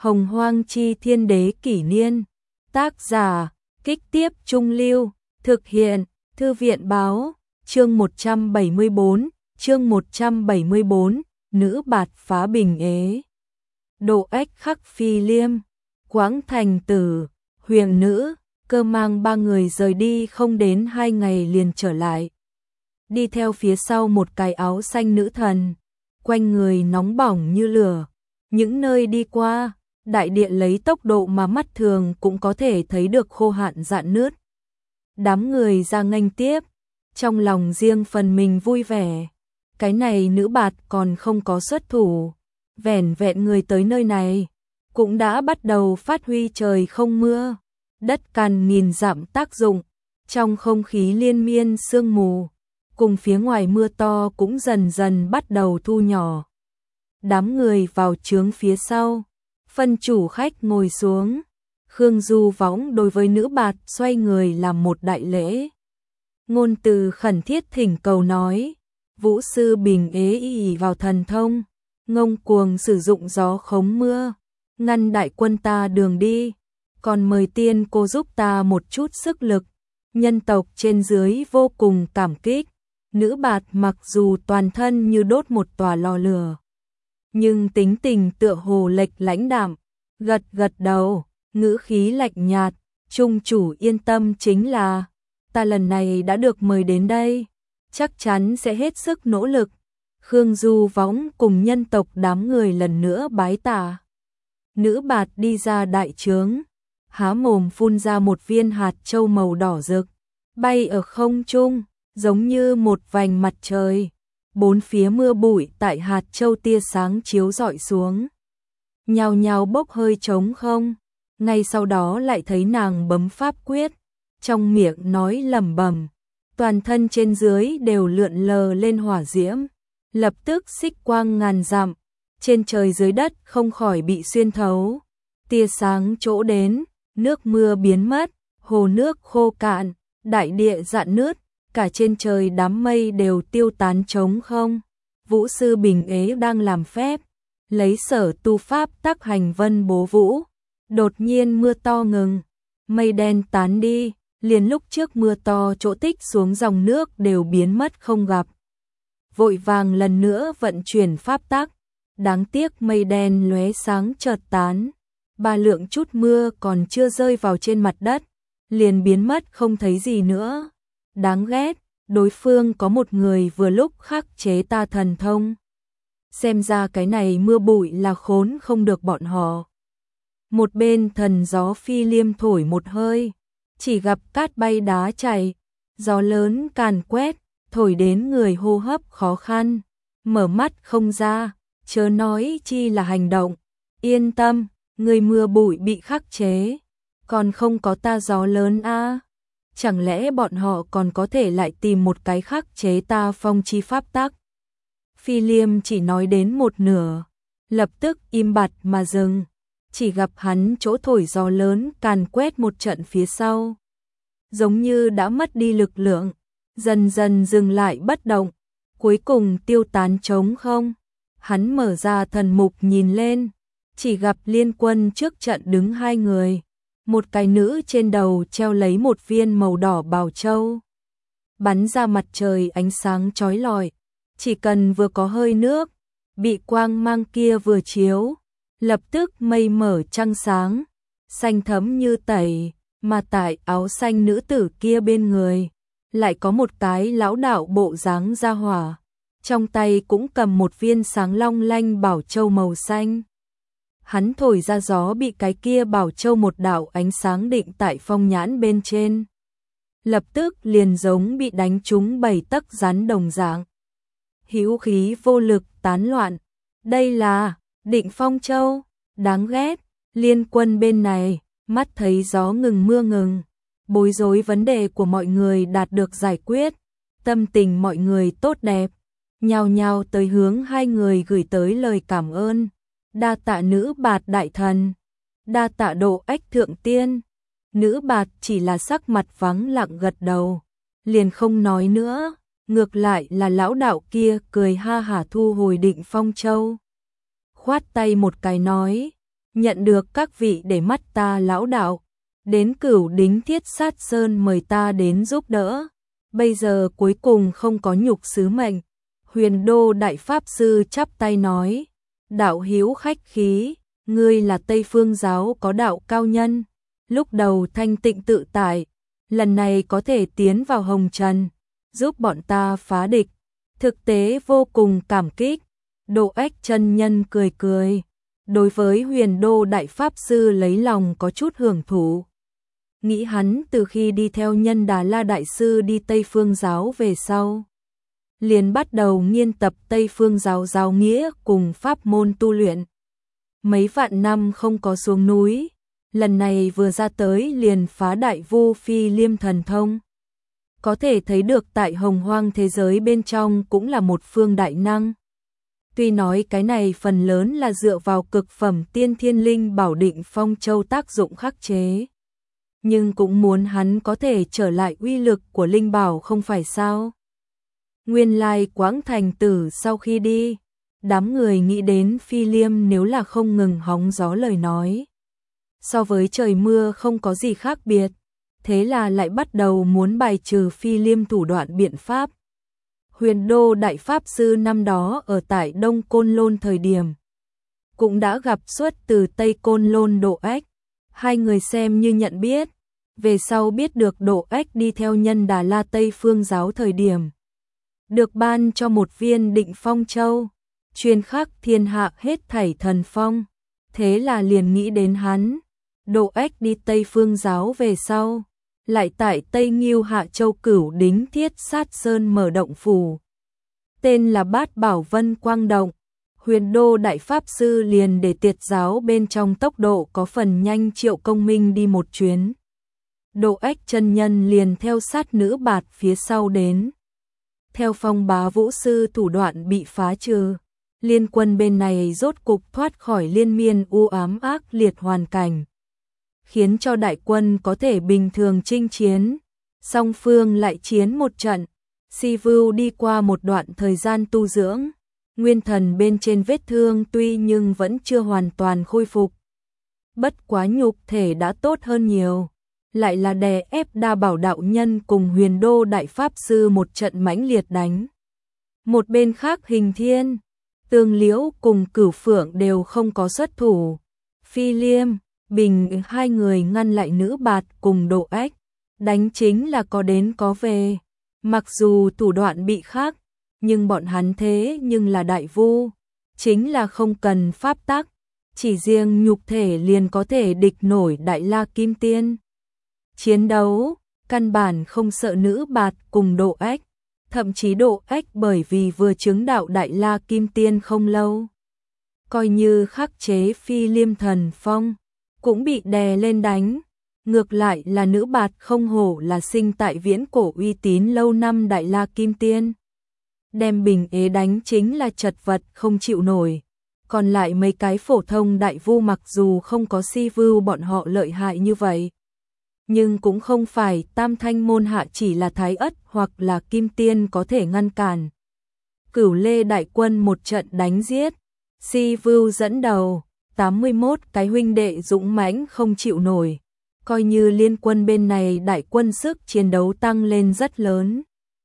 Hồng Hoang Chi Thiên Đế Kỷ Niên. Tác giả, Kích Tiếp Trung Lưu. Thực hiện, Thư viện Báo. Chương 174, Nữ Bạt phá bình ế. Độ Ếch khắc Phi Liêm. Quãng Thành Tử, Huyền Nữ, Cơ Mang ba người rời đi không đến 2 ngày liền trở lại. Đi theo phía sau một cái áo xanh nữ thần, quanh người nóng bỏng như lửa. Những nơi đi qua, đại địa lấy tốc độ mà mắt thường cũng có thể thấy được khô hạn rạn nứt. Đám người ra nghênh tiếp, trong lòng riêng phần mình vui vẻ. Cái này nữ bạt còn không có xuất thủ, vẻn vẹn người tới nơi này cũng đã bắt đầu phát huy trời không mưa, đất cằn nghìn dặm tác dụng. Trong không khí liên miên sương mù, cùng phía ngoài mưa to cũng dần dần bắt đầu thu nhỏ. Đám người vào trướng phía sau, phân chủ khách ngồi xuống. Khương Du Võng đối với nữ bạt xoay người làm một đại lễ. Ngôn từ khẩn thiết thỉnh cầu nói, Vũ sư bình ế ỷ vào thần thông, ngông cuồng sử dụng gió khống mưa, ngăn đại quân ta đường đi, còn mời tiên cô giúp ta một chút sức lực. Nhân tộc trên dưới vô cùng cảm kích. Nữ bạt mặc dù toàn thân như đốt một tòa lò lửa, nhưng tính tình tựa hồ lệch lãnh đạm, gật gật đầu, ngữ khí lạnh nhạt, trung chủ yên tâm, chính là ta lần này đã được mời đến đây, chắc chắn sẽ hết sức nỗ lực. Khương Du Võng cùng nhân tộc đám người lần nữa bái tạ. Nữ bạt đi ra đại trướng, há mồm phun ra một viên hạt châu màu đỏ rực, bay ở không trung, giống như một vành mặt trời. Bốn phía mưa bụi tại hạt châu tia sáng chiếu rọi xuống, nhào nhào bốc hơi trống không. Ngay sau đó lại thấy nàng bấm pháp quyết, trong miệng nói lẩm bẩm, toàn thân trên dưới đều lượn lờ lên hỏa diễm, lập tức xích quang ngàn dặm, trên trời dưới đất không khỏi bị xuyên thấu. Tia sáng chỗ đến, nước mưa biến mất, hồ nước khô cạn, đại địa rạn nứt, cả trên trời đám mây đều tiêu tán trống không. Vũ sư bình ế đang làm phép, lấy sở tu pháp tác hành vân bố vũ. Đột nhiên mưa to ngừng, mây đen tán đi, liền lúc trước mưa to chỗ tích xuống dòng nước đều biến mất không gặp. Vội vàng lần nữa vận chuyển pháp tắc, đáng tiếc mây đen lóe sáng chợt tán. 3 lượng chút mưa còn chưa rơi vào trên mặt đất, liền biến mất không thấy gì nữa. Đáng ghét, đối phương có một người vừa lúc khắc chế ta thần thông. Xem ra cái này mưa bụi là khốn không được bọn họ. Một bên thần gió Phi Liêm thổi một hơi, chỉ gặp cát bay đá chảy, gió lớn càn quét, thổi đến người hô hấp khó khăn, mở mắt không ra, chớ nói chi là hành động. Yên tâm, người mưa bụi bị khắc chế, còn không có ta gió lớn a. Chẳng lẽ bọn họ còn có thể lại tìm một cái khắc chế ta phong chi pháp tắc? Phi Liêm chỉ nói đến một nửa, lập tức im bặt mà dừng. Chỉ gặp hắn chỗ thổi gió lớn càn quét một trận phía sau, giống như đã mất đi lực lượng, dần dần dừng lại bất động, cuối cùng tiêu tán trống không. Hắn mở ra thần mục nhìn lên, chỉ gặp liên quân trước trận đứng 2 người, một cái nữ trên đầu treo lấy một viên màu đỏ bảo châu, bắn ra mặt trời ánh sáng chói lọi, chỉ cần vừa có hơi nước, bị quang mang kia vừa chiếu, lập tức mây mở trăng sáng, xanh thẫm như tẩy. Mà tại áo xanh nữ tử kia bên người, lại có một cái lão đạo bộ dáng gia hỏa, trong tay cũng cầm một viên sáng long lanh bảo châu màu xanh. Hắn thổi ra gió bị cái kia bảo châu một đạo ánh sáng định tại phong nhãn bên trên, lập tức liền giống bị đánh trúng 7 tấc rắn đồng dạng, hữu khí vô lực tán loạn. Đây là Định Phong Châu. Đáng ghét, liên quân bên này mắt thấy gió ngừng mưa ngừng, bối rối vấn đề của mọi người đạt được giải quyết, tâm tình mọi người tốt đẹp, nhao nhao tới hướng 2 người gửi tới lời cảm ơn. Đa tạ nữ bạt đại thần, đa tạ Độ Ếch thượng tiên. Nữ bạt chỉ là sắc mặt vắng lặng gật đầu, liền không nói nữa. Ngược lại là lão đạo kia cười ha hả thu hồi Định Phong Châu, khoát tay một cái nói, nhận được các vị để mắt ta lão đạo, đến Cửu Đính Thiết Sát Sơn mời ta đến giúp đỡ, bây giờ cuối cùng không có nhục sứ mệnh. Huyền Đô Đại Pháp Sư chắp tay nói, đạo hữu khách khí, ngươi là Tây Phương giáo có đạo cao nhân, lúc đầu thanh tịnh tự tại, lần này có thể tiến vào hồng trần, giúp bọn ta phá địch, thực tế vô cùng cảm kích. Độ Ách chân nhân cười cười, đối với Huyền Đô Đại Pháp Sư lấy lòng có chút hưởng thụ. Nghĩ hắn từ khi đi theo Nhân Đà La Đại Sư đi Tây Phương giáo về sau, liền bắt đầu nghiên tập Tây Phương giáo giáo nghĩa cùng pháp môn tu luyện. Mấy vạn năm không có xuống núi, lần này vừa ra tới liền phá đại vu phi liêm thần thông. Có thể thấy được tại hồng hoang thế giới bên trong cũng là một phương đại năng. Tuy nói cái này phần lớn là dựa vào cực phẩm tiên thiên linh bảo định phong châu tác dụng khắc chế, nhưng cũng muốn hắn có thể trở lại uy lực của linh bảo không phải sao. Nguyên lai Quảng Thành Tử sau khi đi, đám người nghĩ đến Phi Liêm nếu là không ngừng hóng gió lời nói, so với trời mưa không có gì khác biệt, thế là lại bắt đầu muốn bài trừ Phi Liêm thủ đoạn biện pháp. Huyền Đô Đại Pháp Sư năm đó ở tại Đông Côn Lôn thời điểm, cũng đã gặp xuất từ Tây Côn Lôn Độ Ách, hai người xem như nhận biết, về sau biết được Độ Ách đi theo Nhân Đà La Tây Phương giáo thời điểm, được ban cho một viên định phong châu, chuyên khắc thiên hạ hết thảy thần phong, thế là liền nghĩ đến hắn. Độ Ách đi Tây Phương giáo về sau, lại tại Tây Nghiêu Hạ Châu Cửu Đính Thiết Sát Sơn mở động phủ, tên là Bát Bảo Vân Quang Động. Huyền Đô Đại Pháp Sư liền để tiệt giáo bên trong tốc độ có phần nhanh Triệu Công Minh đi một chuyến. Độ Ách chân nhân liền theo sát Nữ Bạt phía sau đến. Theo Phong Bá Vũ Sư thủ đoạn bị phá trừ, liên quân bên này rốt cục thoát khỏi liên miên u ám ác liệt hoàn cảnh, khiến cho đại quân có thể bình thường chinh chiến. Song phương lại chiến một trận, Si Vưu đi qua một đoạn thời gian tu dưỡng, nguyên thần bên trên vết thương tuy nhưng vẫn chưa hoàn toàn khôi phục. Bất quá nhục thể đã tốt hơn nhiều, lại là đè ép Đa Bảo đạo nhân cùng Huyền Đô Đại Pháp Sư một trận mãnh liệt đánh. Một bên khác Hình Thiên, Tương Liễu cùng Cửu Phượng đều không có xuất thủ. Phi Liêm, Bình hai người ngăn lại Nữ Bạt cùng Độ Ách, đánh chính là có đến có về. Mặc dù thủ đoạn bị khác, nhưng bọn hắn thế nhưng là đại vu, chính là không cần pháp tắc, chỉ riêng nhục thể liền có thể địch nổi Đại La Kim Tiên. Chiến đấu, căn bản không sợ Nữ Bạt cùng Độ Ách, thậm chí Độ Ách bởi vì vừa chứng đạo Đại La Kim Tiên không lâu, coi như khắc chế Phi Liêm thần phong, cũng bị đè lên đánh. Ngược lại là Nữ Bạt không hổ là sinh tại viễn cổ uy tín lâu năm Đại La Kim Tiên. Đem Bình Ế đánh chính là chật vật không chịu nổi. Còn lại mấy cái phổ thông đại vu mặc dù không có Si Vưu bọn họ lợi hại như vậy, nhưng cũng không phải Tam Thanh môn hạ chỉ là Thái Ất hoặc là Kim Tiên có thể ngăn cản. Cửu Lê đại quân một trận đánh giết, Si Vưu dẫn đầu, 81 cái huynh đệ dũng mãnh không chịu nổi. Coi như liên quân bên này đại quân sức chiến đấu tăng lên rất lớn.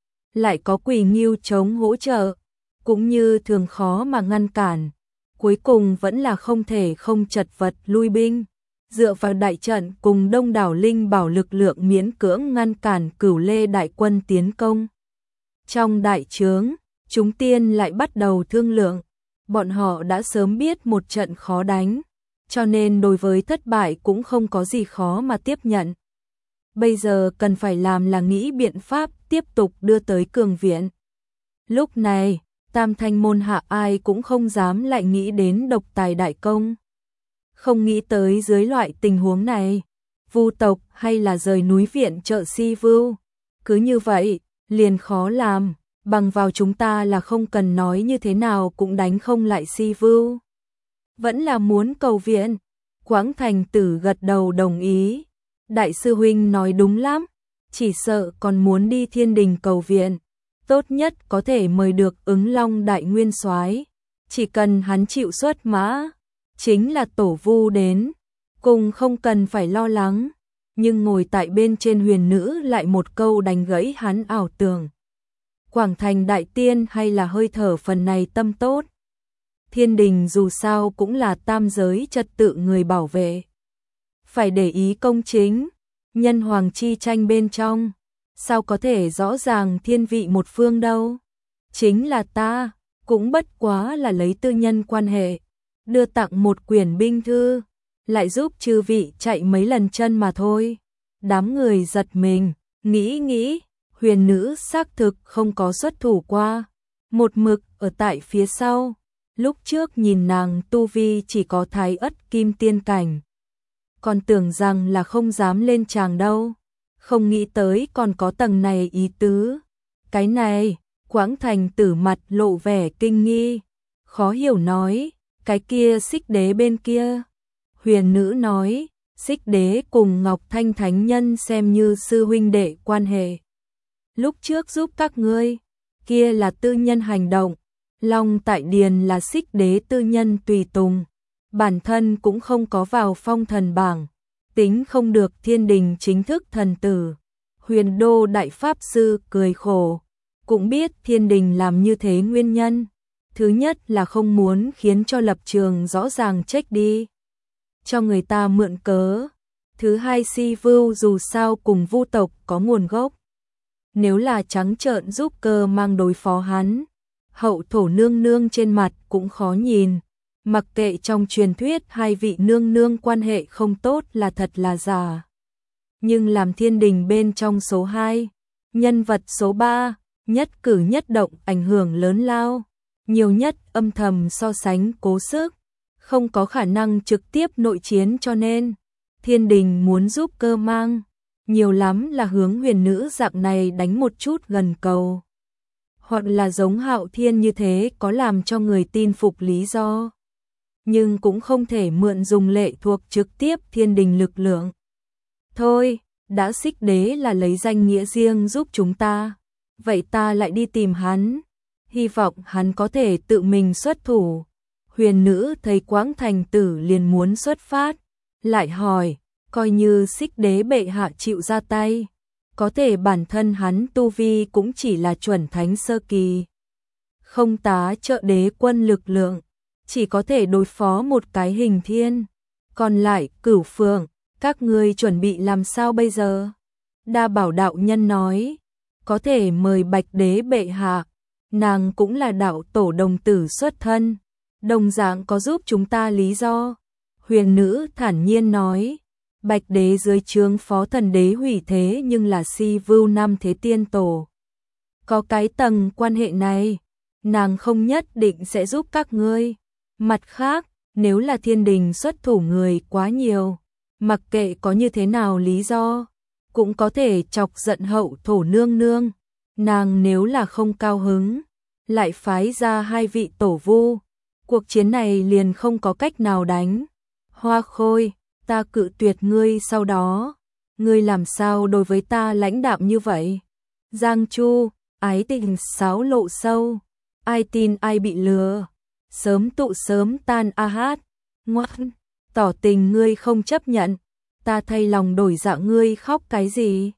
Lại có Quỷ Ngưu chống hỗ trợ, cũng như thường khó mà ngăn cản. Cuối cùng vẫn là không thể không chật vật lui binh. Dựa vào đại trận cùng đông đảo linh bảo lực lượng miễn cưỡng ngăn cản Cửu Lê đại quân tiến công. Trong đại trướng, chúng tiên lại bắt đầu thương lượng. Bọn họ đã sớm biết một trận khó đánh, cho nên đối với thất bại cũng không có gì khó mà tiếp nhận. Bây giờ cần phải làm là nghĩ biện pháp tiếp tục đưa tới cường viện. Lúc này, Tam Thanh môn hạ ai cũng không dám lại nghĩ đến độc tài đại công. Không nghĩ tới dưới loại tình huống này, vu tộc hay là rời núi viện trợ Si Vưu. Cứ như vậy, liền khó làm, bằng vào chúng ta là không cần nói như thế nào cũng đánh không lại Si Vưu. Vẫn là muốn cầu viện. Quảng Thành Tử gật đầu đồng ý. Đại sư huynh nói đúng lắm, chỉ sợ còn muốn đi Thiên Đình cầu viện, tốt nhất có thể mời được Ứng Long đại nguyên soái, chỉ cần hắn chịu xuất mã, chính là tổ vu đến, cùng không cần phải lo lắng, nhưng ngồi tại bên trên huyền nữ lại một câu đánh gãy hắn ảo tưởng. Quảng Thành đại tiên hay là hơi thở phần này tâm tốt. Thiên đình dù sao cũng là tam giới trật tự người bảo vệ. Phải để ý công chính, nhân hoàng chi tranh bên trong, sao có thể rõ ràng thiên vị một phương đâu. Chính là ta, cũng bất quá là lấy tư nhân quan hệ, đưa tặng một quyển binh thư, lại giúp chư vị chạy mấy lần chân mà thôi. Đám người giật mình, nghĩ, huyền nữ xác thực không có xuất thủ qua, một mực ở tại phía sau. Lúc trước nhìn nàng tu vi chỉ có thái ất kim tiên cảnh, còn tưởng rằng là không dám lên tràng đâu, không nghĩ tới còn có tầng này ý tứ. Cái này, Quảng Thành Tử mặt lộ vẻ kinh nghi, khó hiểu nói, cái kia Xích Đế bên kia. Huyền nữ nói, Xích Đế cùng Ngọc Thanh Thánh Nhân xem như sư huynh đệ quan hệ. Lúc trước giúp các ngươi, kia là tư nhân hành động, Long tại Điền là Xích Đế tư nhân tùy tùng, bản thân cũng không có vào phong thần bảng, tính không được thiên đình chính thức thần tử. Huyền Đô Đại Pháp Sư cười khổ, cũng biết thiên đình làm như thế nguyên nhân. Thứ nhất là không muốn khiến cho lập trường rõ ràng check đi, cho người ta mượn cớ. Thứ hai, Si Vưu dù sao cùng Vu tộc có nguồn gốc. Nếu là trắng trợn giúp Cơ Mang đối phó hắn, Hậu Thổ nương nương trên mặt cũng khó nhìn. Mặc kệ trong truyền thuyết hai vị nương nương quan hệ không tốt là thật là giả, nhưng làm thiên đình bên trong số 2, nhân vật số 3, nhất cử nhất động ảnh hưởng lớn lao, nhiều nhất âm thầm so sánh cố sức, không có khả năng trực tiếp nội chiến, cho nên thiên đình muốn giúp Cơ Mang, nhiều lắm là hướng huyền nữ dạng này đánh một chút gần cầu, hoặc là giống Hạo Thiên như thế có làm cho người tin phục lý do, nhưng cũng không thể mượn dùng lệ thuộc trực tiếp thiên đình lực lượng. Thôi, đã Xích Đế là lấy danh nghĩa riêng giúp chúng ta, vậy ta lại đi tìm hắn, hy vọng hắn có thể tự mình xuất thủ. Huyền nữ thấy Quảng Thành Tử liền muốn xuất phát, lại hỏi, coi như Xích Đế bệ hạ chịu ra tay, có thể bản thân hắn tu vi cũng chỉ là chuẩn thánh sơ kỳ, không tá trợ đế quân lực lượng, chỉ có thể đối phó một cái hình thiên. Còn lại Cửu Phượng, các ngươi chuẩn bị làm sao bây giờ? Đa Bảo đạo nhân nói, có thể mời Bạch Đế bệ hạ, nàng cũng là đạo tổ đồng tử xuất thân, đồng dạng có giúp chúng ta lý do. Huyền nữ thản nhiên nói, Bạch Đế dưới trướng Phó Thần Đế hủy thế nhưng là Si Vưu năm thế tiên tổ, có cái tầng quan hệ này, nàng không nhất định sẽ giúp các ngươi. Mặt khác, nếu là thiên đình xuất thủ người quá nhiều, mặc kệ có như thế nào lý do, cũng có thể chọc giận Hậu Thổ nương nương, nàng nếu là không cao hứng, lại phái ra hai vị tổ vu, cuộc chiến này liền không có cách nào đánh. Hoa Khôi, ta cự tuyệt ngươi, sau đó ngươi làm sao đối với ta lãnh đạm như vậy? Giang Chu, ái tình xáo lộ sâu, ai tin ai bị lừa, sớm tụ sớm tan a hát. Ngoan, tỏ tình ngươi không chấp nhận, ta thay lòng đổi dạ, ngươi khóc cái gì?